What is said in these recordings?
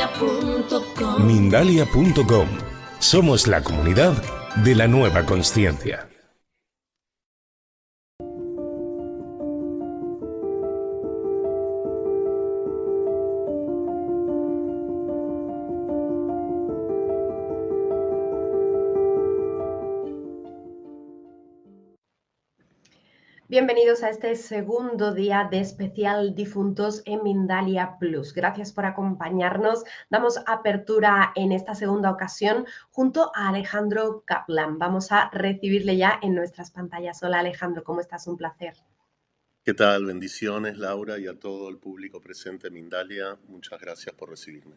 Mindalia.com. Mindalia.com. Somos la comunidad de la nueva consciencia. Bienvenidos a este segundo día de especial difuntos en Mindalia Plus. Gracias por acompañarnos. Damos apertura en esta segunda ocasión junto a Alejandro Kaplan. Vamos a recibirle ya en nuestras pantallas. Hola Alejandro, ¿cómo estás? Un placer. ¿Qué tal? Bendiciones, Laura, y a todo el público presente en Mindalia. Muchas gracias por recibirme.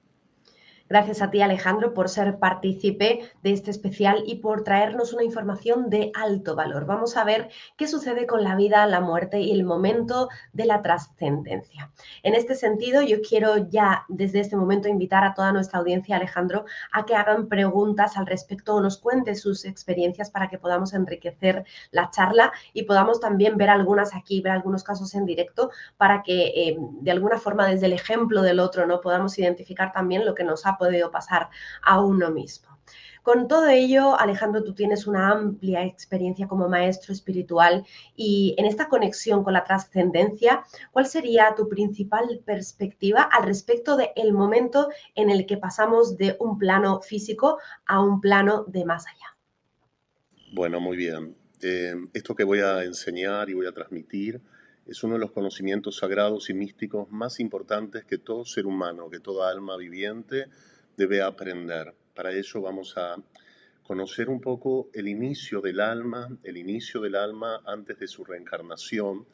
Gracias a ti, Alejandro, por ser partícipe de este especial y por traernos una información de alto valor. Vamos a ver qué sucede con la vida, la muerte y el momento de la trascendencia. En este sentido, yo quiero ya desde este momento invitar a toda nuestra audiencia, Alejandro, a que hagan preguntas al respecto o nos cuenten sus experiencias para que podamos enriquecer la charla y podamos también ver algunas aquí, ver algunos casos en directo para que de alguna forma desde el ejemplo del otro no podamos identificar también lo que nos ha podido pasar a uno mismo. Con todo ello, Alejandro, tú tienes una amplia experiencia como maestro espiritual y en esta conexión con la trascendencia, ¿cuál sería tu principal perspectiva al respecto del momento en el que pasamos de un plano físico a un plano de más allá? Bueno, muy bien. Esto que voy a enseñar y voy a transmitir es uno de los conocimientos sagrados y místicos más importantes que todo ser humano, que toda alma viviente debe aprender. Para ello vamos a conocer un poco el inicio del alma antes de su reencarnación.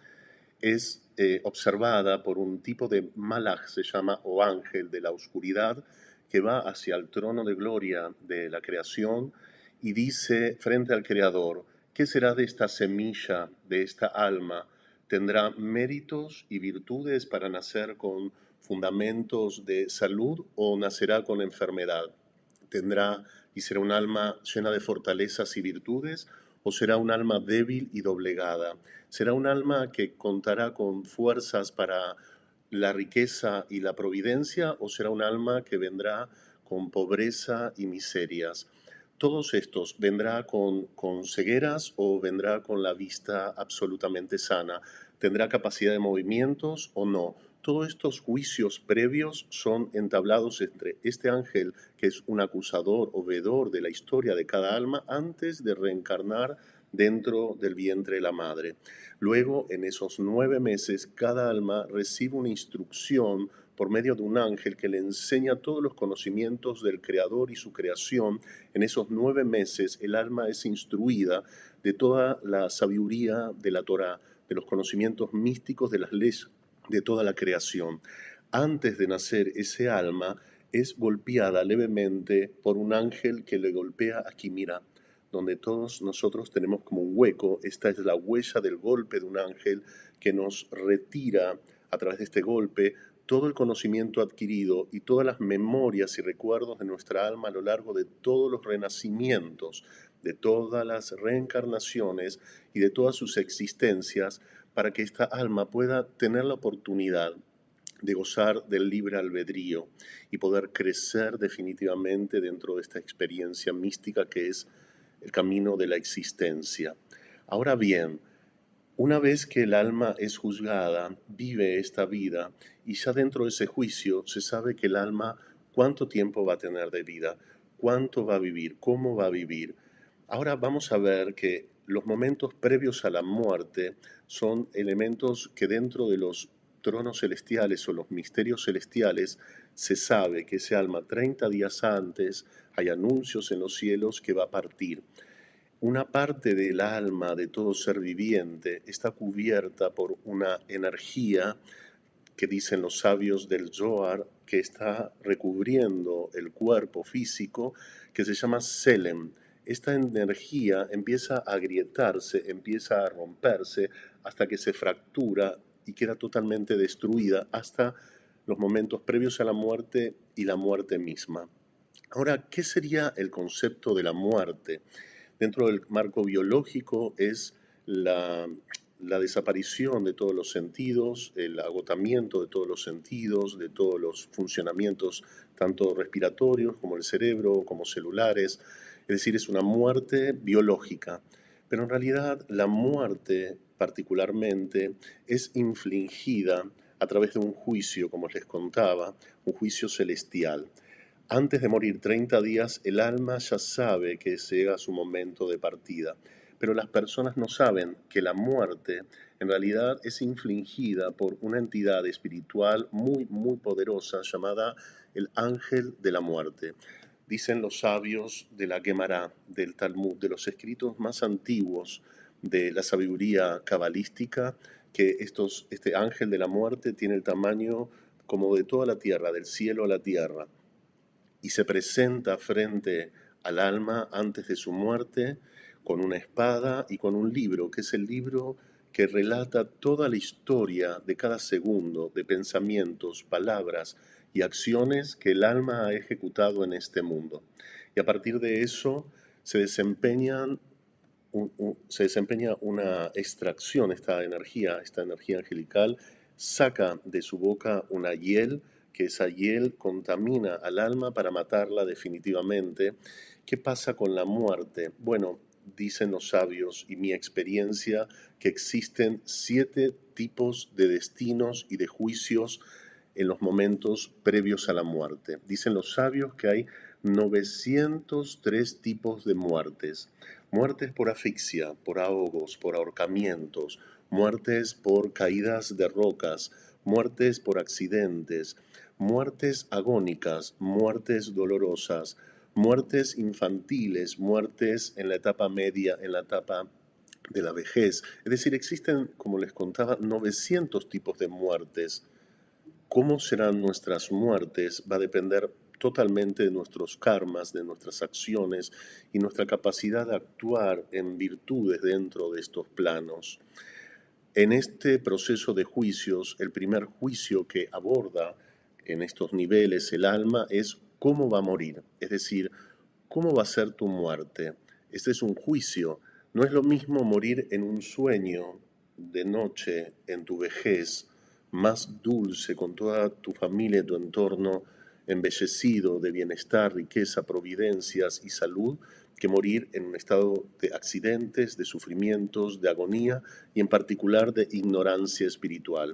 Es observada por un tipo de malaj, se llama, o ángel de la oscuridad, que va hacia el trono de gloria de la creación y dice frente al Creador: ¿qué será de esta semilla, de esta alma? ¿Tendrá méritos y virtudes para nacer con fundamentos de salud o nacerá con enfermedad? ¿Tendrá y será un alma llena de fortalezas y virtudes o será un alma débil y doblegada? ¿Será un alma que contará con fuerzas para la riqueza y la providencia o será un alma que vendrá con pobreza y miserias? Todos estos, ¿vendrá con cegueras o vendrá con la vista absolutamente sana? ¿Tendrá capacidad de movimientos o no? Todos estos juicios previos son entablados entre este ángel, que es un acusador o veedor de la historia de cada alma, antes de reencarnar dentro del vientre de la madre. Luego, en esos 9 meses, cada alma recibe una instrucción por medio de un ángel que le enseña todos los conocimientos del Creador y su creación. En esos 9 meses el alma es instruida de toda la sabiduría de la Torá, de los conocimientos místicos de las leyes de toda la creación. Antes de nacer, ese alma es golpeada levemente por un ángel que le golpea aquí, mira, donde todos nosotros tenemos como un hueco. Esta es la huella del golpe de un ángel que nos retira a través de este golpe todo el conocimiento adquirido y todas las memorias y recuerdos de nuestra alma a lo largo de todos los renacimientos, de todas las reencarnaciones y de todas sus existencias, para que esta alma pueda tener la oportunidad de gozar del libre albedrío y poder crecer definitivamente dentro de esta experiencia mística que es el camino de la existencia. Ahora bien, una vez que el alma es juzgada, vive esta vida y ya dentro de ese juicio se sabe que el alma cuánto tiempo va a tener de vida, cuánto va a vivir, cómo va a vivir. Ahora vamos a ver que los momentos previos a la muerte son elementos que dentro de los tronos celestiales o los misterios celestiales se sabe que ese alma 30 días antes hay anuncios en los cielos que va a partir. Una parte del alma de todo ser viviente está cubierta por una energía que dicen los sabios del Zohar que está recubriendo el cuerpo físico, que se llama Selem. Esta energía empieza a agrietarse, empieza a romperse hasta que se fractura y queda totalmente destruida hasta los momentos previos a la muerte y la muerte misma. Ahora, ¿qué sería el concepto de la muerte? Dentro del marco biológico es la desaparición de todos los sentidos, el agotamiento de todos los sentidos, de todos los funcionamientos, tanto respiratorios como el cerebro, como celulares. Es decir, es una muerte biológica. Pero en realidad la muerte particularmente es infligida a través de un juicio, como les contaba, un juicio celestial. Antes de morir 30 días, el alma ya sabe que llega su momento de partida, pero las personas no saben que la muerte en realidad es infligida por una entidad espiritual muy, muy poderosa llamada el ángel de la muerte. Dicen los sabios de la Gemara, del Talmud, de los escritos más antiguos de la sabiduría cabalística, que este ángel de la muerte tiene el tamaño como de toda la tierra, del cielo a la tierra, y se presenta frente al alma antes de su muerte con una espada y con un libro, que es el libro que relata toda la historia de cada segundo, de pensamientos, palabras y acciones que el alma ha ejecutado en este mundo. Y a partir de eso se desempeña una extracción, esta energía angelical saca de su boca una hiel, que esa hiel contamina al alma para matarla definitivamente. ¿Qué pasa con la muerte? Bueno, dicen los sabios y mi experiencia que existen 7 tipos de destinos y de juicios en los momentos previos a la muerte. Dicen los sabios que hay 903 tipos de muertes. Muertes por asfixia, por ahogos, por ahorcamientos, muertes por caídas de rocas, muertes por accidentes, muertes agónicas, muertes dolorosas, muertes infantiles, muertes en la etapa media, en la etapa de la vejez. Es decir, existen, como les contaba, 900 tipos de muertes. ¿Cómo serán nuestras muertes? Va a depender totalmente de nuestros karmas, de nuestras acciones y nuestra capacidad de actuar en virtudes dentro de estos planos. En este proceso de juicios, el primer juicio que aborda en estos niveles el alma es cómo va a morir, es decir, cómo va a ser tu muerte. Este es un juicio. No es lo mismo morir en un sueño de noche, en tu vejez, más dulce, con toda tu familia y tu entorno embellecido de bienestar, riqueza, providencias y salud, que morir en un estado de accidentes, de sufrimientos, de agonía y en particular de ignorancia espiritual.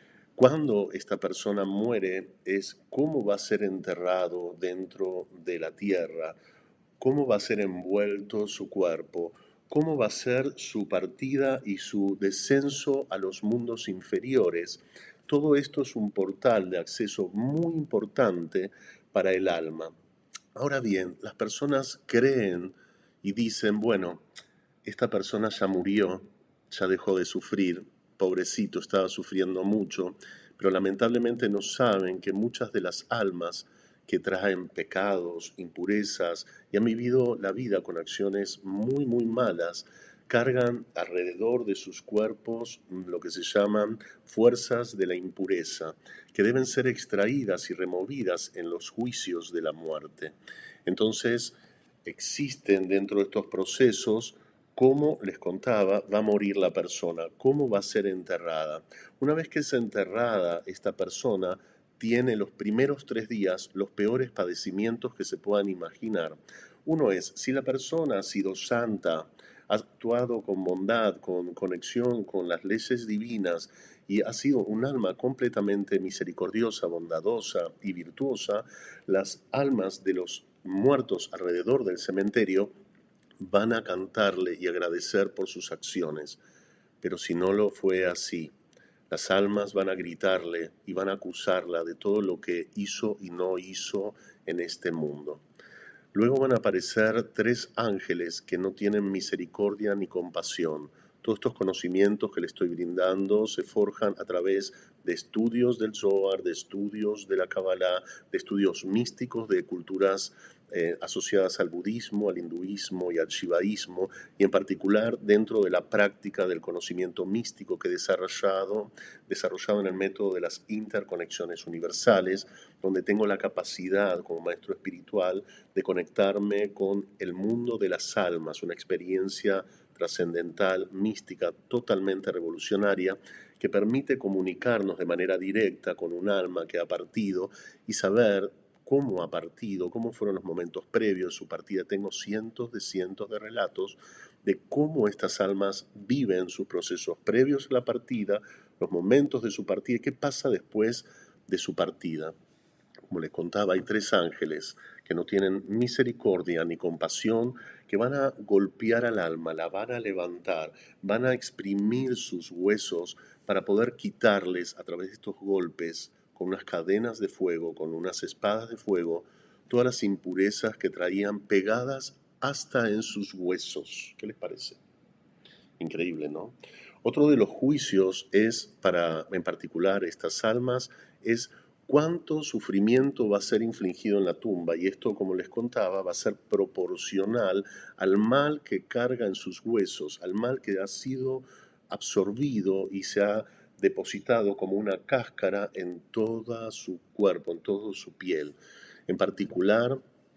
Cuando esta persona muere es cómo va a ser enterrado dentro de la tierra, cómo va a ser envuelto su cuerpo, cómo va a ser su partida y su descenso a los mundos inferiores. Todo esto es un portal de acceso muy importante para el alma. Ahora bien, las personas creen y dicen, bueno, esta persona ya murió, ya dejó de sufrir, pobrecito, estaba sufriendo mucho, pero lamentablemente no saben que muchas de las almas que traen pecados, impurezas y han vivido la vida con acciones muy, muy malas, cargan alrededor de sus cuerpos lo que se llaman fuerzas de la impureza, que deben ser extraídas y removidas en los juicios de la muerte. Entonces, existen dentro de estos procesos, cómo les contaba, va a morir la persona, cómo va a ser enterrada. Una vez que es enterrada esta persona, tiene los primeros 3 días los peores padecimientos que se puedan imaginar. Uno es, si la persona ha sido santa, ha actuado con bondad, con conexión con las leyes divinas y ha sido un alma completamente misericordiosa, bondadosa y virtuosa, las almas de los muertos alrededor del cementerio van a cantarle y agradecer por sus acciones. Pero si no lo fue así, las almas van a gritarle y van a acusarla de todo lo que hizo y no hizo en este mundo. Luego van a aparecer 3 ángeles que no tienen misericordia ni compasión. Todos estos conocimientos que le estoy brindando se forjan a través de estudios del Zohar, de estudios de la Kabbalah, de estudios místicos de culturas asociadas al budismo, al hinduismo y al shivaísmo, y en particular dentro de la práctica del conocimiento místico que he desarrollado en el método de las interconexiones universales, donde tengo la capacidad como maestro espiritual de conectarme con el mundo de las almas, una experiencia trascendental, mística, totalmente revolucionaria, que permite comunicarnos de manera directa con un alma que ha partido y saber cómo ha partido, cómo fueron los momentos previos de su partida. Tengo cientos de relatos de cómo estas almas viven sus procesos previos a la partida, los momentos de su partida y qué pasa después de su partida. Como les contaba, hay 3 ángeles que no tienen misericordia ni compasión, que van a golpear al alma, la van a levantar, van a exprimir sus huesos para poder quitarles a través de estos golpes, con unas cadenas de fuego, con unas espadas de fuego, todas las impurezas que traían pegadas hasta en sus huesos. ¿Qué les parece? Increíble, ¿no? Otro de los juicios es, en particular, estas almas, es cuánto sufrimiento va a ser infligido en la tumba. Y esto, como les contaba, va a ser proporcional al mal que carga en sus huesos, al mal que ha sido absorbido y se ha depositado como una cáscara en todo su cuerpo, en toda su piel. En particular,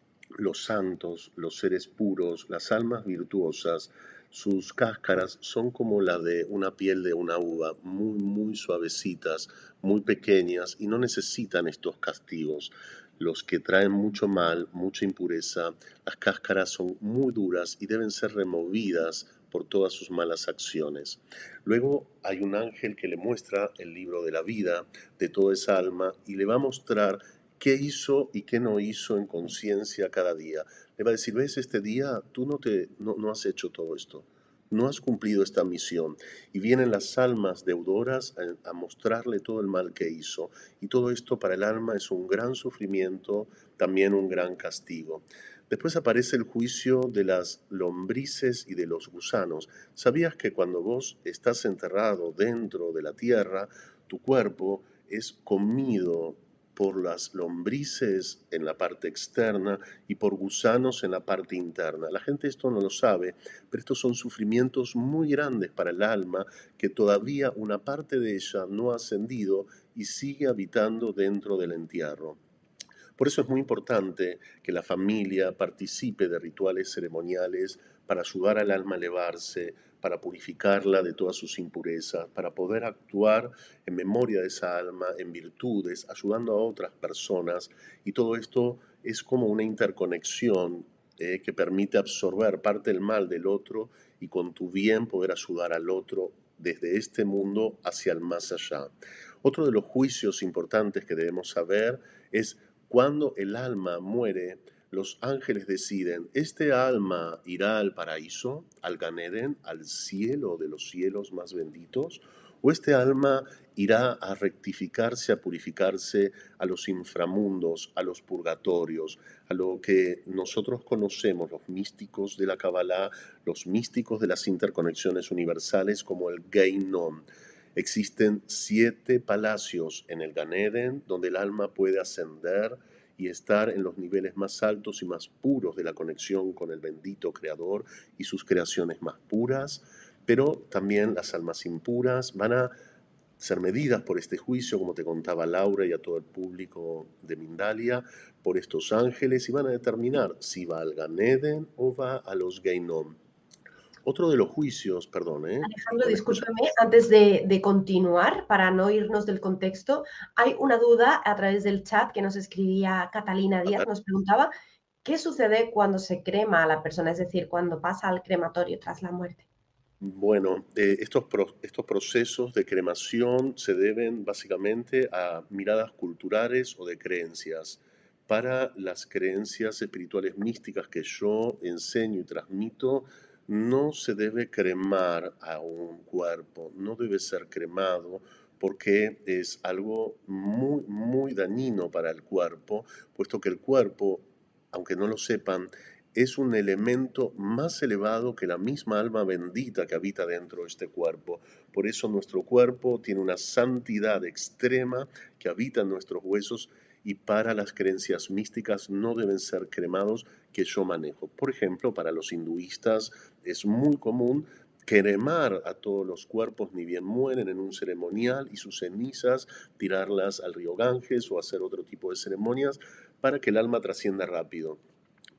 los santos, los seres puros, las almas virtuosas, sus cáscaras son como la de una piel de una uva, muy, muy suavecitas, muy pequeñas y no necesitan estos castigos. Los que traen mucho mal, mucha impureza, las cáscaras son muy duras y deben ser removidas por todas sus malas acciones. Luego hay un ángel que le muestra el libro de la vida de toda esa alma y le va a mostrar qué hizo y qué no hizo en conciencia cada día. Le va a decir, ves, este día tú no has hecho todo esto, no has cumplido esta misión. Y vienen las almas deudoras a mostrarle todo el mal que hizo. Y todo esto para el alma es un gran sufrimiento, también un gran castigo. Después aparece el juicio de las lombrices y de los gusanos. ¿Sabías que cuando vos estás enterrado dentro de la tierra, tu cuerpo es comido por las lombrices en la parte externa y por gusanos en la parte interna? La gente esto no lo sabe, pero estos son sufrimientos muy grandes para el alma, que todavía una parte de ella no ha ascendido y sigue habitando dentro del entierro. Por eso es muy importante que la familia participe de rituales ceremoniales para ayudar al alma a elevarse, para purificarla de todas sus impurezas, para poder actuar en memoria de esa alma, en virtudes, ayudando a otras personas. Y todo esto es como una interconexión que permite absorber parte del mal del otro y con tu bien poder ayudar al otro desde este mundo hacia el más allá. Otro de los juicios importantes que debemos saber es cuando el alma muere, los ángeles deciden, ¿este alma irá al paraíso, al Gan Eden, al cielo de los cielos más benditos? ¿O este alma irá a rectificarse, a purificarse a los inframundos, a los purgatorios, a lo que nosotros conocemos, los místicos de la Kabbalah, los místicos de las interconexiones universales, como el Geinom? Existen 7 palacios en el Gan Eden donde el alma puede ascender y estar en los niveles más altos y más puros de la conexión con el bendito Creador y sus creaciones más puras, pero también las almas impuras van a ser medidas por este juicio, como te contaba Laura y a todo el público de Mindalia, por estos ángeles, y van a determinar si va al Gan Eden o va a los Geinom. Otro de los juicios, perdón, Alejandro, discúlpeme, antes de continuar, para no irnos del contexto, hay una duda a través del chat que nos escribía Catalina Díaz, nos preguntaba, ¿qué sucede cuando se crema a la persona? Es decir, cuando pasa al crematorio tras la muerte. Bueno, estos procesos de cremación se deben básicamente a miradas culturales o de creencias. Para las creencias espirituales místicas que yo enseño y transmito, no se debe cremar a un cuerpo, no debe ser cremado porque es algo muy, muy dañino para el cuerpo, puesto que el cuerpo, aunque no lo sepan, es un elemento más elevado que la misma alma bendita que habita dentro de este cuerpo. Por eso nuestro cuerpo tiene una santidad extrema que habita en nuestros huesos, y para las creencias místicas no deben ser cremados, que yo manejo. Por ejemplo, para los hinduistas es muy común cremar a todos los cuerpos ni bien mueren en un ceremonial y sus cenizas tirarlas al río Ganges o hacer otro tipo de ceremonias para que el alma trascienda rápido.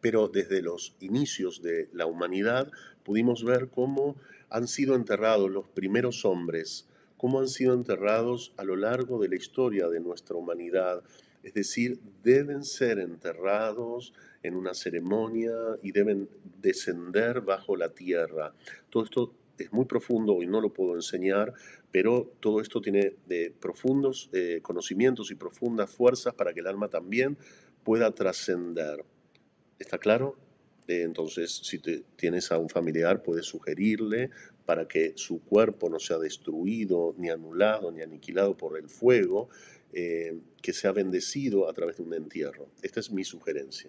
pero desde los inicios de la humanidad pudimos ver cómo han sido enterrados los primeros hombres, cómo han sido enterrados a lo largo de la historia de nuestra humanidad. Es decir, deben ser enterrados en una ceremonia y deben descender bajo la tierra. Todo esto es muy profundo y no lo puedo enseñar, pero todo esto tiene profundos conocimientos y profundas fuerzas para que el alma también pueda trascender. ¿Está claro? Entonces, si tienes a un familiar, puedes sugerirle para que su cuerpo no sea destruido, ni anulado, ni aniquilado por el fuego, que sea bendecido a través de un entierro. Esta es mi sugerencia.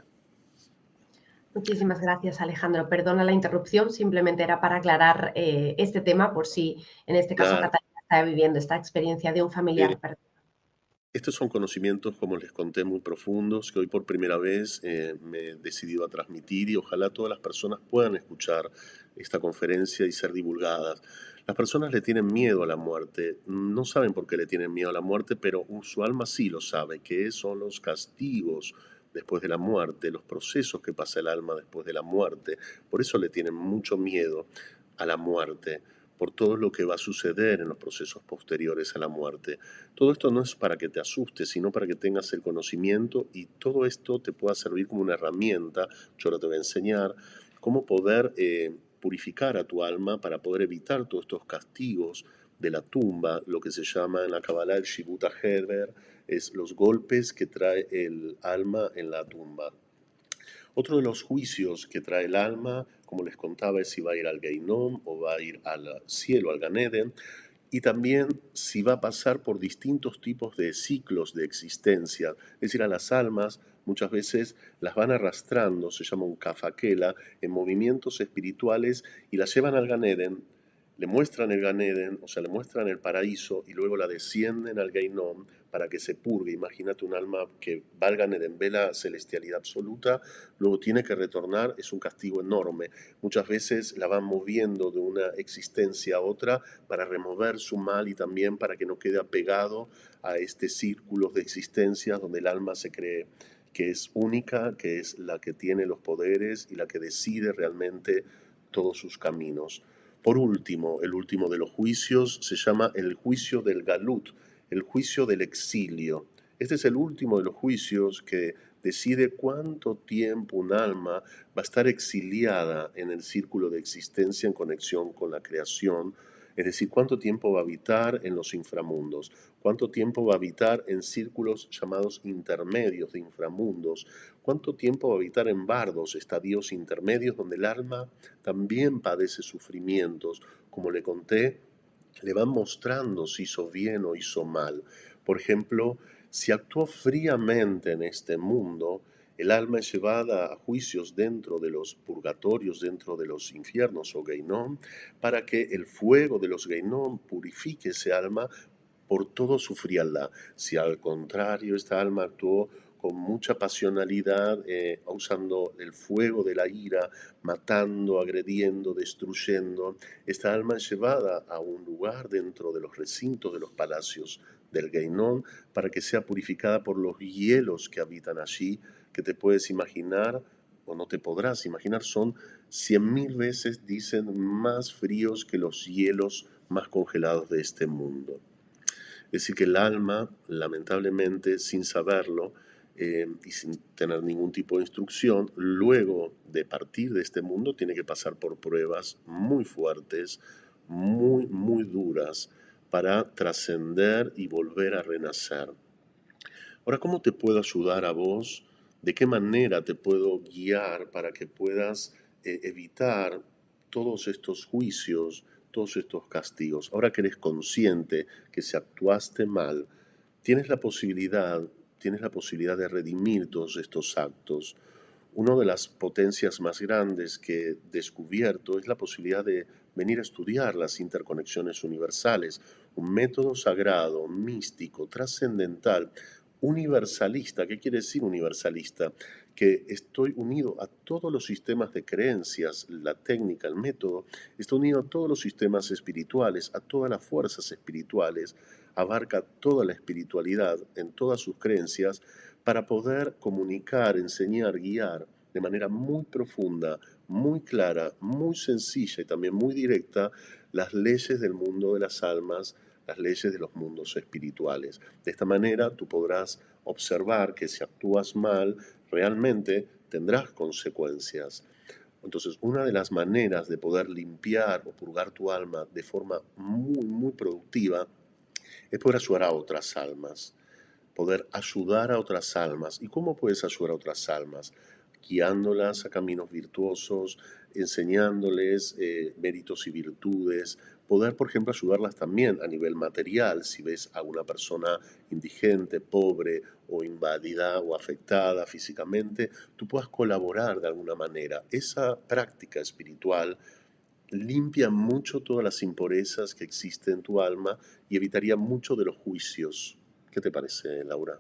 Muchísimas gracias, Alejandro. Perdona la interrupción, simplemente era para aclarar este tema por si en este caso Claro. Catalina está viviendo esta experiencia de un familiar perdido. Estos son conocimientos, como les conté, muy profundos, que hoy por primera vez me he decidido a transmitir y ojalá todas las personas puedan escuchar esta conferencia y ser divulgadas. Las personas le tienen miedo a la muerte, no saben por qué le tienen miedo a la muerte, pero su alma sí lo sabe, que son los castigos después de la muerte, los procesos que pasa el alma después de la muerte. Por eso le tienen mucho miedo a la muerte, por todo lo que va a suceder en los procesos posteriores a la muerte. Todo esto no es para que te asustes, sino para que tengas el conocimiento y todo esto te pueda servir como una herramienta. Yo ahora te voy a enseñar cómo poder purificar a tu alma para poder evitar todos estos castigos de la tumba, lo que se llama en la Kabbalah el Shibut HaHever, es los golpes que trae el alma en la tumba. Otro de los juicios que trae el alma, como les contaba, es si va a ir al Geinom o va a ir al cielo, al Gan Eden, y también si va a pasar por distintos tipos de ciclos de existencia. Es decir, a las almas muchas veces las van arrastrando, se llama un kafakela, en movimientos espirituales y las llevan al Gan Eden, le muestran el Gan Eden, o sea, le muestran el paraíso y luego la descienden al Geinom para que se purgue. Imagínate un alma que va al Gan Eden, ve la celestialidad absoluta, luego tiene que retornar, es un castigo enorme. Muchas veces la van moviendo de una existencia a otra para remover su mal y también para que no quede apegado a este círculo de existencias donde el alma se cree que es única, que es la que tiene los poderes y la que decide realmente todos sus caminos. Por último, el último de los juicios se llama el juicio del Galut, el juicio del exilio. Este es el último de los juicios que decide cuánto tiempo un alma va a estar exiliada en el círculo de existencia en conexión con la creación, es decir, cuánto tiempo va a habitar en los inframundos, cuánto tiempo va a habitar en círculos llamados intermedios de inframundos, cuánto tiempo va a habitar en bardos, estadios intermedios donde el alma también padece sufrimientos, como le conté, le van mostrando si hizo bien o hizo mal. Por ejemplo, si actuó fríamente en este mundo, el alma es llevada a juicios dentro de los purgatorios, dentro de los infiernos o Geinom, para que el fuego de los Geinom purifique ese alma por todo su frialdad. Si al contrario esta alma actuó con mucha pasionalidad, usando el fuego de la ira, matando, agrediendo, destruyendo, esta alma es llevada a un lugar dentro de los recintos de los palacios del Geinom para que sea purificada por los hielos que habitan allí, que te puedes imaginar o no te podrás imaginar, son 100.000 veces, dicen, más fríos que los hielos más congelados de este mundo. Es decir, que el alma, lamentablemente, sin saberlo y sin tener ningún tipo de instrucción, luego de partir de este mundo, tiene que pasar por pruebas muy fuertes, muy, muy duras, para trascender y volver a renacer. Ahora, ¿cómo te puedo ayudar a vos? ¿De qué manera te puedo guiar para que puedas evitar todos estos juicios, todos estos castigos? Ahora que eres consciente que si actuaste mal, tienes la posibilidad de redimir todos estos actos. Una de las potencias más grandes que he descubierto es la posibilidad de venir a estudiar las interconexiones universales, un método sagrado, místico, trascendental, universalista. ¿Qué quiere decir universalista? Que estoy unido a todos los sistemas de creencias, la técnica, el método, está unido a todos los sistemas espirituales, a todas las fuerzas espirituales, abarca toda la espiritualidad en todas sus creencias para poder comunicar, enseñar, guiar de manera muy profunda, muy clara, muy sencilla y también muy directa las leyes del mundo de las almas, las leyes de los mundos espirituales. De esta manera tú podrás observar que si actúas mal, realmente tendrás consecuencias. Entonces, una de las maneras de poder limpiar o purgar tu alma de forma muy, muy productiva es poder ayudar a otras almas, poder ayudar a otras almas. ¿Y cómo puedes ayudar a otras almas? Guiándolas a caminos virtuosos, enseñándoles méritos y virtudes, poder, por ejemplo, ayudarlas también a nivel material, si ves a una persona indigente, pobre o inválida o afectada físicamente, tú puedas colaborar de alguna manera. Esa práctica espiritual limpia mucho todas las impurezas que existen en tu alma y evitaría mucho de los juicios. ¿Qué te parece, Laura?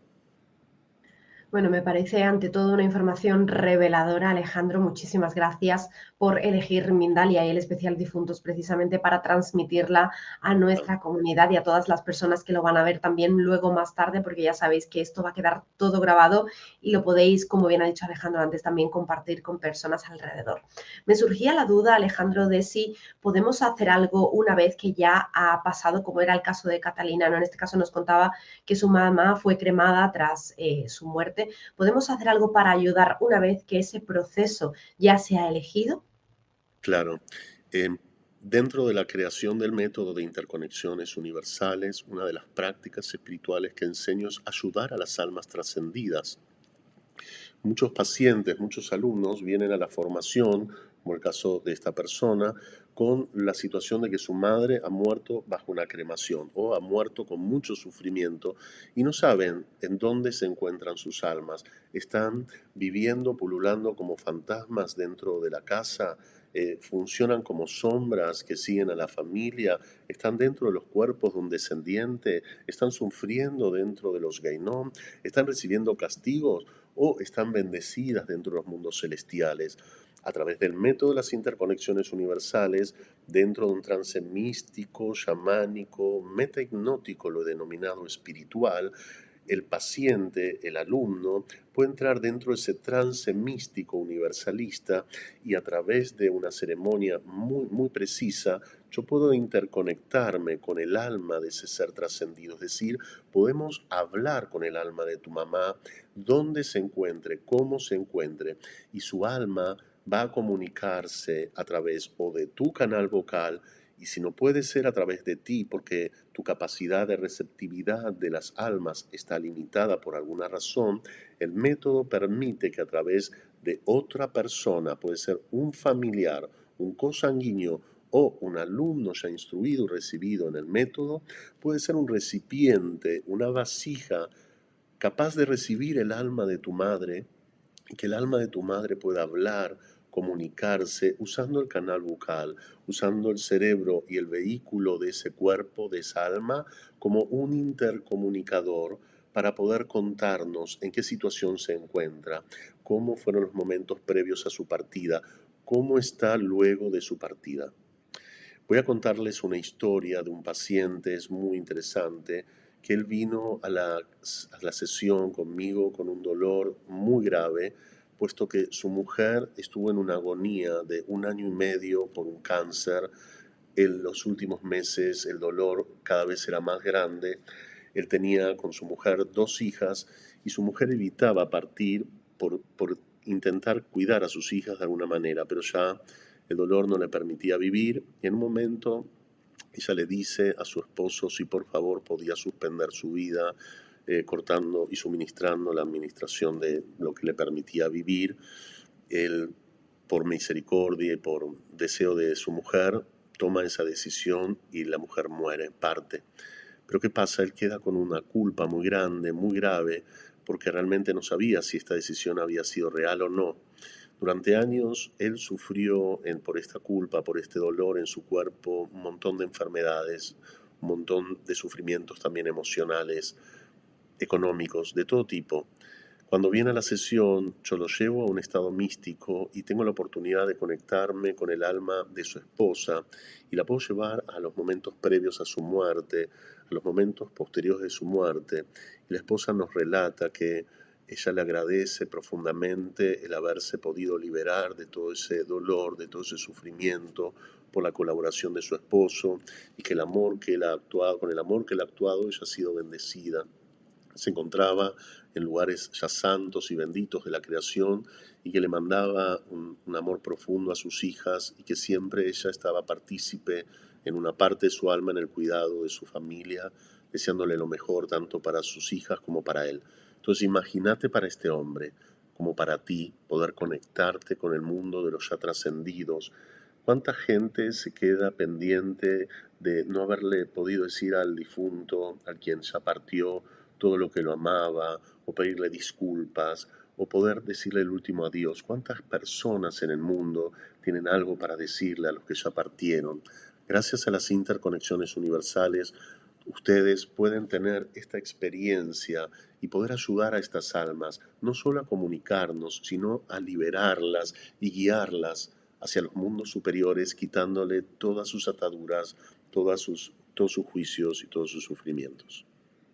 Bueno, me parece ante todo una información reveladora, Alejandro. Muchísimas gracias por elegir Mindalia y el especial Difuntos precisamente para transmitirla a nuestra comunidad y a todas las personas que lo van a ver también luego más tarde, porque ya sabéis que esto va a quedar todo grabado y lo podéis, como bien ha dicho Alejandro antes, también compartir con personas alrededor. Me surgía la duda, Alejandro, de si podemos hacer algo una vez que ya ha pasado, como era el caso de Catalina, ¿no? En este caso nos contaba que su mamá fue cremada tras su muerte. ¿Podemos hacer algo para ayudar una vez que ese proceso ya se ha elegido? Claro. Dentro de la creación del método de interconexiones universales, una de las prácticas espirituales que enseño es ayudar a las almas trascendidas. Muchos pacientes, muchos alumnos vienen a la formación, como el caso de esta persona, con la situación de que su madre ha muerto bajo una cremación o ha muerto con mucho sufrimiento y no saben en dónde se encuentran sus almas. Están viviendo, pululando como fantasmas dentro de la casa, funcionan como sombras que siguen a la familia, están dentro de los cuerpos de un descendiente, están sufriendo dentro de los Geinón, están recibiendo castigos o están bendecidas dentro de los mundos celestiales. A través del método de las interconexiones universales, dentro de un trance místico, chamánico, metahipnótico, lo he denominado espiritual, el paciente, el alumno, puede entrar dentro de ese trance místico universalista y a través de una ceremonia muy, muy precisa, yo puedo interconectarme con el alma de ese ser trascendido. Es decir, podemos hablar con el alma de tu mamá, dónde se encuentre, cómo se encuentre, y su alma va a comunicarse a través o de tu canal vocal, y si no puede ser a través de ti, porque tu capacidad de receptividad de las almas está limitada por alguna razón, el método permite que a través de otra persona, puede ser un familiar, un cosanguíneo o un alumno ya instruido y recibido en el método, puede ser un recipiente, una vasija capaz de recibir el alma de tu madre y que el alma de tu madre pueda hablar, comunicarse usando el canal bucal, usando el cerebro y el vehículo de ese cuerpo, de esa alma, como un intercomunicador para poder contarnos en qué situación se encuentra, cómo fueron los momentos previos a su partida, cómo está luego de su partida. Voy a contarles una historia de un paciente, es muy interesante, que él vino a la sesión conmigo con un dolor muy grave, puesto que su mujer estuvo en una agonía de 1 año y medio por un cáncer. En los últimos meses el dolor cada vez era más grande. Él tenía con su mujer 2 hijas y su mujer evitaba partir por intentar cuidar a sus hijas de alguna manera, pero ya el dolor no le permitía vivir y en un momento ella le dice a su esposo si por favor podía suspender su vida, cortando y suministrando la administración de lo que le permitía vivir. Él, por misericordia y por deseo de su mujer, toma esa decisión y la mujer muere, parte. Pero ¿qué pasa? Él queda con una culpa muy grande, muy grave, porque realmente no sabía si esta decisión había sido real o no. Durante años él sufrió por esta culpa, por este dolor en su cuerpo, un montón de enfermedades, un montón de sufrimientos también emocionales, económicos, de todo tipo. Cuando viene a la sesión, yo lo llevo a un estado místico y tengo la oportunidad de conectarme con el alma de su esposa y la puedo llevar a los momentos previos a su muerte, a los momentos posteriores de su muerte. Y la esposa nos relata que ella le agradece profundamente el haberse podido liberar de todo ese dolor, de todo ese sufrimiento por la colaboración de su esposo, y que el amor que él ha actuado, con el amor que él ha actuado, ella ha sido bendecida. Se encontraba en lugares ya santos y benditos de la creación, y que le mandaba un amor profundo a sus hijas, y que siempre ella estaba partícipe en una parte de su alma en el cuidado de su familia, deseándole lo mejor tanto para sus hijas como para él. Entonces imagínate para este hombre, como para ti, poder conectarte con el mundo de los ya trascendidos. ¿Cuánta gente se queda pendiente de no haberle podido decir al difunto, al quien ya partió, todo lo que lo amaba, o pedirle disculpas, o poder decirle el último adiós? ¿Cuántas personas en el mundo tienen algo para decirle a los que ya partieron? Gracias a las interconexiones universales, ustedes pueden tener esta experiencia y poder ayudar a estas almas, no solo a comunicarnos, sino a liberarlas y guiarlas hacia los mundos superiores, quitándole todas sus ataduras, todos sus juicios y todos sus sufrimientos.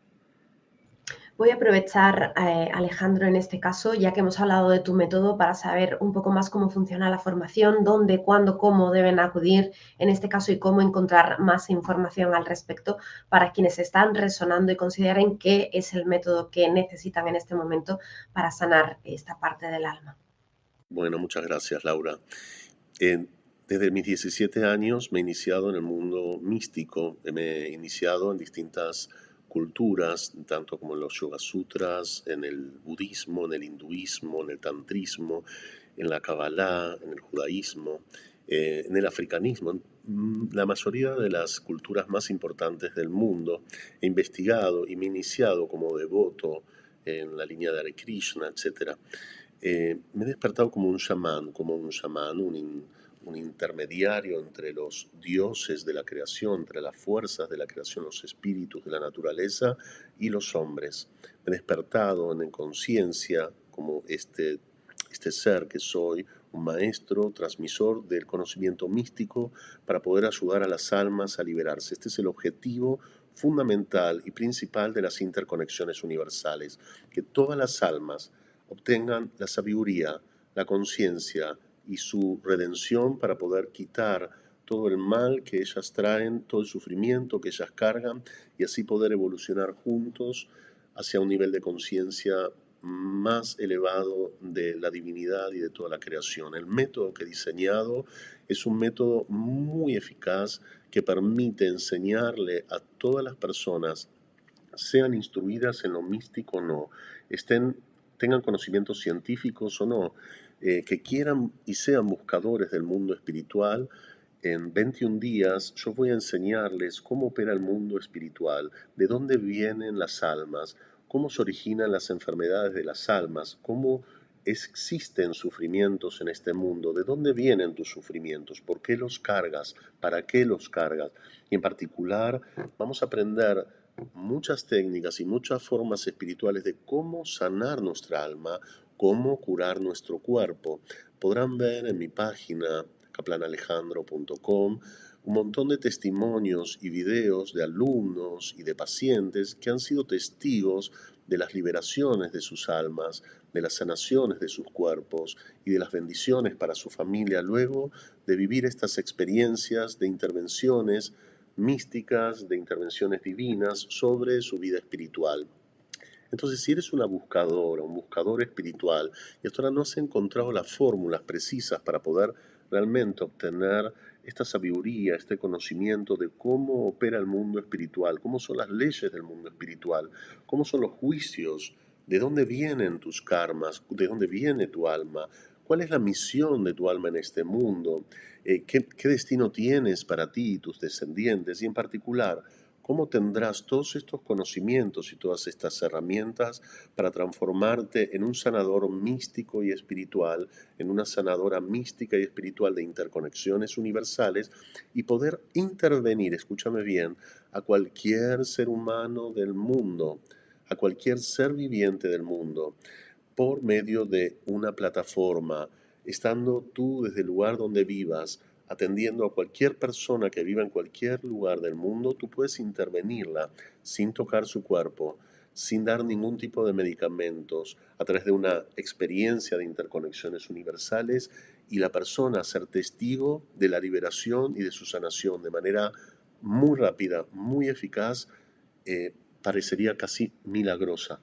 Voy a aprovechar, Alejandro, en este caso, ya que hemos hablado de tu método, para saber un poco más cómo funciona la formación, dónde, cuándo, cómo deben acudir en este caso y cómo encontrar más información al respecto para quienes están resonando y consideren que es el método que necesitan en este momento para sanar esta parte del alma. Bueno, muchas gracias, Laura. Desde mis 17 años me he iniciado en el mundo místico, me he iniciado en distintas culturas, tanto como en los Yoga Sutras, en el budismo, en el hinduismo, en el tantrismo, en la Kabbalah, en el judaísmo, en el africanismo, en la mayoría de las culturas más importantes del mundo. He investigado y me he iniciado como devoto en la línea de Hare Krishna, etc. Me he despertado como un chamán, un intermediario entre los dioses de la creación, entre las fuerzas de la creación, los espíritus de la naturaleza y los hombres. Me he despertado en conciencia como este ser que soy, un maestro, transmisor del conocimiento místico para poder ayudar a las almas a liberarse. Este es el objetivo fundamental y principal de las interconexiones universales, que todas las almas obtengan la sabiduría, la conciencia y su redención para poder quitar todo el mal que ellas traen, todo el sufrimiento que ellas cargan, y así poder evolucionar juntos hacia un nivel de conciencia más elevado de la divinidad y de toda la creación. El método que he diseñado es un método muy eficaz que permite enseñarle a todas las personas, sean instruidas en lo místico o no, tengan conocimientos científicos o no, que quieran y sean buscadores del mundo espiritual. En 21 días yo voy a enseñarles cómo opera el mundo espiritual, de dónde vienen las almas, cómo se originan las enfermedades de las almas, cómo existen sufrimientos en este mundo, de dónde vienen tus sufrimientos, por qué los cargas, para qué los cargas. Y en particular vamos a aprender muchas técnicas y muchas formas espirituales de cómo sanar nuestra alma, cómo curar nuestro cuerpo. Podrán ver en mi página kaplanalejandro.com un montón de testimonios y videos de alumnos y de pacientes que han sido testigos de las liberaciones de sus almas, de las sanaciones de sus cuerpos y de las bendiciones para su familia luego de vivir estas experiencias de intervenciones místicas, de intervenciones divinas sobre su vida espiritual. Entonces, si eres una buscadora, un buscador espiritual, y hasta ahora no has encontrado las fórmulas precisas para poder realmente obtener esta sabiduría, este conocimiento de cómo opera el mundo espiritual, cómo son las leyes del mundo espiritual, cómo son los juicios, de dónde vienen tus karmas, de dónde viene tu alma, cuál es la misión de tu alma en este mundo, qué destino tienes para ti y tus descendientes, y en particular, ¿cómo tendrás todos estos conocimientos y todas estas herramientas para transformarte en un sanador místico y espiritual, en una sanadora mística y espiritual de interconexiones universales, y poder intervenir, escúchame bien, a cualquier ser humano del mundo, a cualquier ser viviente del mundo, por medio de una plataforma, estando tú desde el lugar donde vivas, atendiendo a cualquier persona que viva en cualquier lugar del mundo? Tú puedes intervenirla sin tocar su cuerpo, sin dar ningún tipo de medicamentos, a través de una experiencia de interconexiones universales y la persona ser testigo de la liberación y de su sanación de manera muy rápida, muy eficaz, parecería casi milagrosa.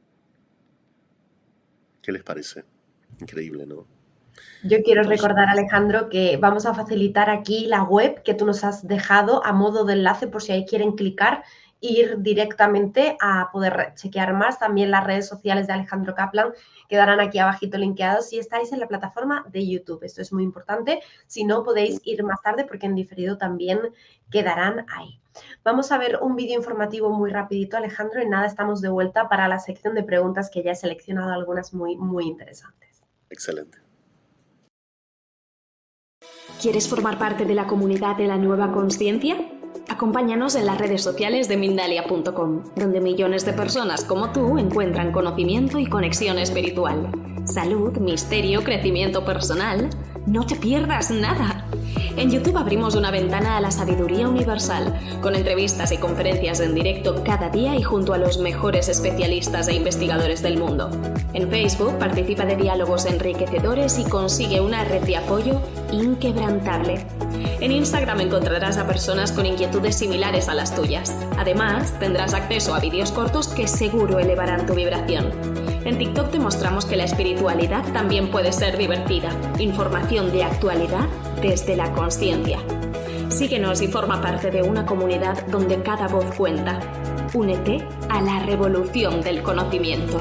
¿Qué les parece? Increíble, ¿no? Yo quiero recordar, Alejandro, que vamos a facilitar aquí la web que tú nos has dejado a modo de enlace por si ahí quieren clicar e ir directamente a poder chequear más. También las redes sociales de Alejandro Kaplan quedarán aquí abajito linkeados si estáis en la plataforma de YouTube. Esto es muy importante. Si no, podéis ir más tarde porque en diferido también quedarán ahí. Vamos a ver un vídeo informativo muy rapidito, Alejandro. En nada estamos de vuelta para la sección de preguntas que ya he seleccionado algunas muy, muy interesantes. Excelente. ¿Quieres formar parte de la comunidad de la nueva consciencia? Acompáñanos en las redes sociales de Mindalia.com, donde millones de personas como tú encuentran conocimiento y conexión espiritual. Salud, misterio, crecimiento personal. No te pierdas nada. En YouTube abrimos una ventana a la sabiduría universal, con entrevistas y conferencias en directo cada día y junto a los mejores especialistas e investigadores del mundo. En Facebook participa de diálogos enriquecedores y consigue una red de apoyo inquebrantable. En Instagram encontrarás a personas con inquietudes similares a las tuyas. Además, tendrás acceso a vídeos cortos que seguro elevarán tu vibración. En TikTok te mostramos que la espiritualidad también puede ser divertida. Información de actualidad desde la consciencia. Síguenos y forma parte de una comunidad donde cada voz cuenta. Únete a la revolución del conocimiento.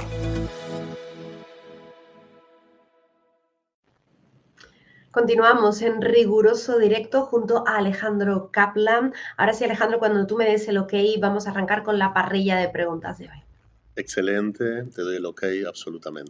Continuamos en riguroso directo junto a Alejandro Kaplan. Ahora sí, Alejandro, cuando tú me des el ok, vamos a arrancar con la parrilla de preguntas de hoy. Excelente, te doy el ok absolutamente.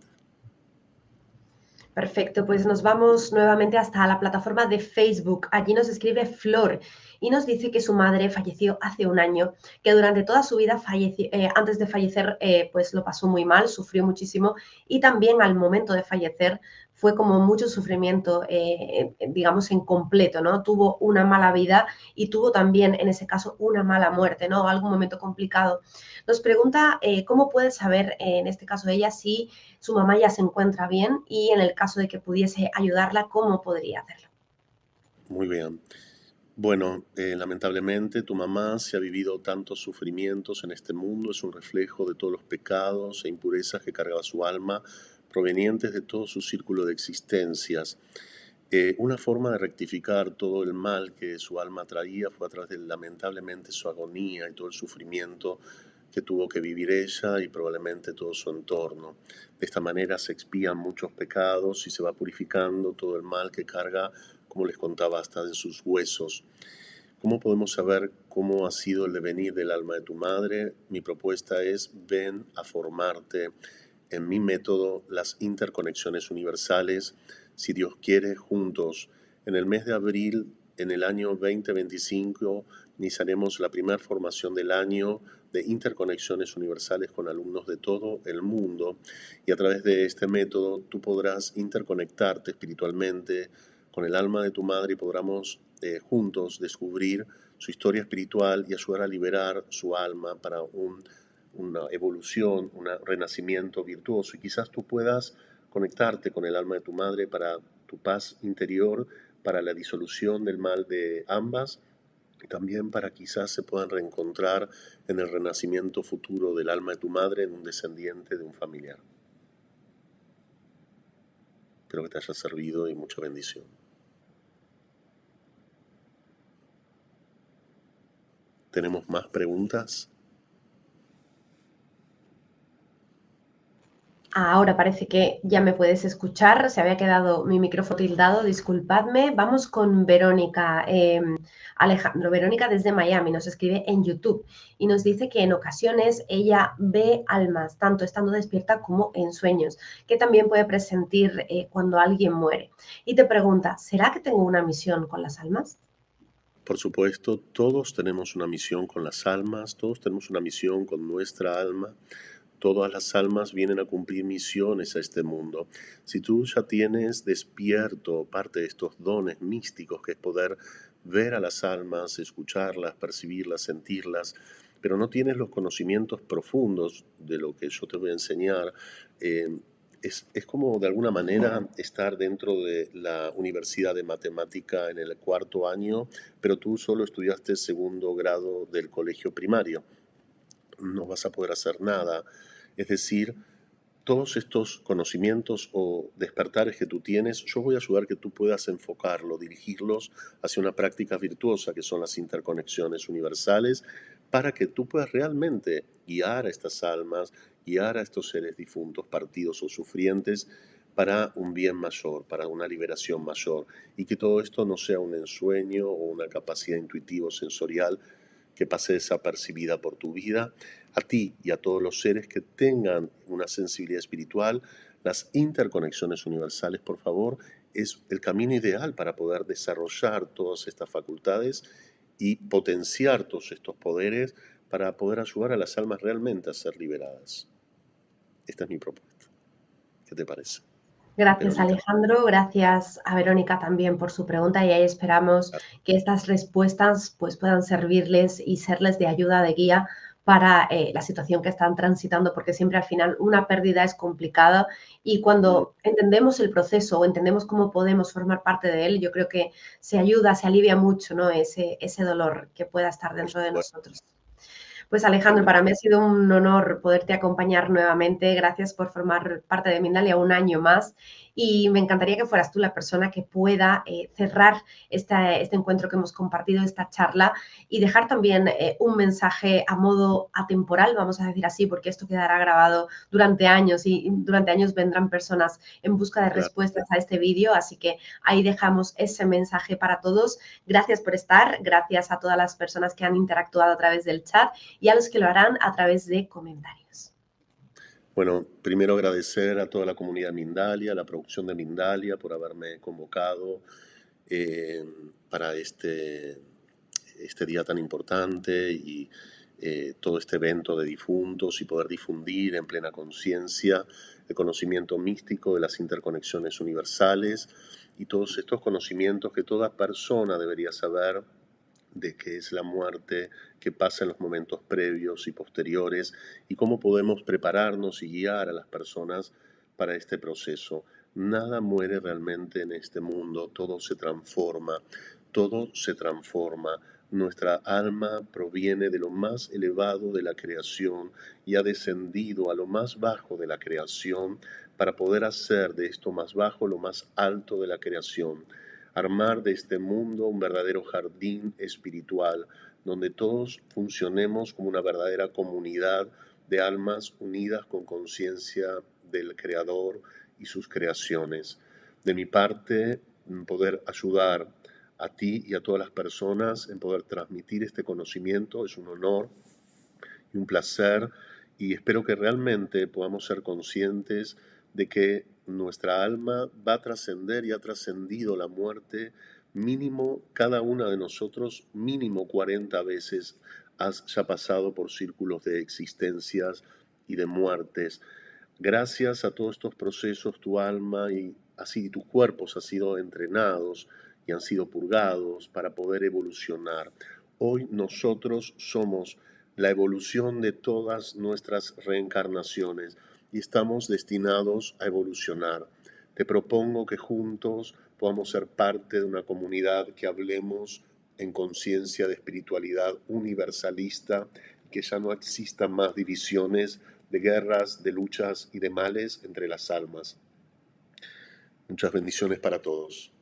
Perfecto, pues nos vamos nuevamente hasta la plataforma de Facebook. Allí nos escribe Flor y nos dice que su madre falleció hace un año, que durante toda su vida, antes de fallecer, pues lo pasó muy mal, sufrió muchísimo y también al momento de fallecer fue como mucho sufrimiento, digamos, en completo, ¿no? Tuvo una mala vida y tuvo también, en ese caso, una mala muerte, ¿no? Algún momento complicado. Nos pregunta cómo puede saber, en este caso ella, si su mamá ya se encuentra bien y en el caso de que pudiese ayudarla, ¿cómo podría hacerlo? Muy bien. Bueno, lamentablemente tu mamá, si ha vivido tantos sufrimientos en este mundo, es un reflejo de todos los pecados e impurezas que cargaba su alma, provenientes de todo su círculo de existencias. Una forma de rectificar todo el mal que su alma traía fue a través de, lamentablemente, su agonía y todo el sufrimiento que tuvo que vivir ella y probablemente todo su entorno. De esta manera se expían muchos pecados y se va purificando todo el mal que carga, como les contaba, hasta en sus huesos. ¿Cómo podemos saber cómo ha sido el devenir del alma de tu madre? Mi propuesta es: ven a formarte en mi método, las interconexiones universales. Si Dios quiere, juntos, en el mes de abril, en el año 2025, iniciaremos la primera formación del año de interconexiones universales con alumnos de todo el mundo. Y a través de este método tú podrás interconectarte espiritualmente con el alma de tu madre y podremos juntos descubrir su historia espiritual y ayudar a liberar su alma para una evolución, un renacimiento virtuoso. Y quizás tú puedas conectarte con el alma de tu madre para tu paz interior, para la disolución del mal de ambas y también para quizás se puedan reencontrar en el renacimiento futuro del alma de tu madre en un descendiente de un familiar. Espero que te haya servido y mucha bendición. ¿Tenemos más preguntas? Ahora parece que ya me puedes escuchar. Se había quedado mi micrófono tildado, disculpadme. Vamos con Verónica. Alejandro, Verónica desde Miami nos escribe en YouTube y nos dice que en ocasiones ella ve almas, tanto estando despierta como en sueños, que también puede presentir cuando alguien muere. Y te pregunta, ¿será que tengo una misión con las almas? Por supuesto, todos tenemos una misión con las almas, todos tenemos una misión con nuestra alma. Todas las almas vienen a cumplir misiones a este mundo. Si tú ya tienes despierto parte de estos dones místicos, que es poder ver a las almas, escucharlas, percibirlas, sentirlas, pero no tienes los conocimientos profundos de lo que yo te voy a enseñar. Es como de alguna manera estar dentro de la Universidad de Matemática en el 4º año, pero tú solo estudiaste el 2º grado del colegio primario. No vas a poder hacer nada. Es decir, todos estos conocimientos o despertares que tú tienes, yo voy a ayudar que tú puedas enfocarlo, dirigirlos hacia una práctica virtuosa, que son las interconexiones universales, para que tú puedas realmente guiar a estas almas, guiar a estos seres difuntos, partidos o sufrientes, para un bien mayor, para una liberación mayor, y que todo esto no sea un ensueño o una capacidad intuitivo-sensorial que pase desapercibida por tu vida. A ti y a todos los seres que tengan una sensibilidad espiritual, las interconexiones universales, por favor, es el camino ideal para poder desarrollar todas estas facultades y potenciar todos estos poderes para poder ayudar a las almas realmente a ser liberadas. Esta es mi propuesta. ¿Qué te parece? Gracias, Verónica. Alejandro. Gracias a Verónica también por su pregunta, y ahí esperamos que estas respuestas pues, puedan servirles y serles de ayuda, de guía para la situación que están transitando, porque siempre al final una pérdida es complicada, y cuando entendemos el proceso o entendemos cómo podemos formar parte de él, yo creo que se ayuda, se alivia mucho, ¿no? ese dolor que pueda estar dentro de nosotros. Pues Alejandro, para mí ha sido un honor poderte acompañar nuevamente. Gracias por formar parte de Mindalia un año más, y me encantaría que fueras tú la persona que pueda cerrar este encuentro que hemos compartido, esta charla, y dejar también un mensaje a modo atemporal, vamos a decir así, porque esto quedará grabado durante años, y durante años vendrán personas en busca de respuestas a este vídeo, así que ahí dejamos ese mensaje para todos. Gracias por estar, gracias a todas las personas que han interactuado a través del chat y a los que lo harán a través de comentarios. Bueno, primero agradecer a toda la comunidad Mindalia, a la producción de Mindalia, por haberme convocado para este día tan importante y todo este evento de difuntos, y poder difundir en plena conciencia el conocimiento místico de las interconexiones universales y todos estos conocimientos que toda persona debería saber de qué es la muerte, qué pasa en los momentos previos y posteriores, y cómo podemos prepararnos y guiar a las personas para este proceso. Nada muere realmente en este mundo, todo se transforma, todo se transforma. Nuestra alma proviene de lo más elevado de la creación y ha descendido a lo más bajo de la creación para poder hacer de esto más bajo lo más alto de la creación. Armar de este mundo un verdadero jardín espiritual, donde todos funcionemos como una verdadera comunidad de almas unidas con conciencia del Creador y sus creaciones. De mi parte, poder ayudar a ti y a todas las personas en poder transmitir este conocimiento es un honor y un placer, y espero que realmente podamos ser conscientes de que nuestra alma va a trascender y ha trascendido la muerte mínimo, cada una de nosotros mínimo 40 veces has ya pasado por círculos de existencias y de muertes. Gracias a todos estos procesos, tu alma y así tus cuerpos han sido entrenados y han sido purgados para poder evolucionar. Hoy nosotros somos la evolución de todas nuestras reencarnaciones y estamos destinados a evolucionar. Te propongo que juntos podamos ser parte de una comunidad que hablemos en conciencia de espiritualidad universalista, que ya no existan más divisiones de guerras, de luchas y de males entre las almas. Muchas bendiciones para todos.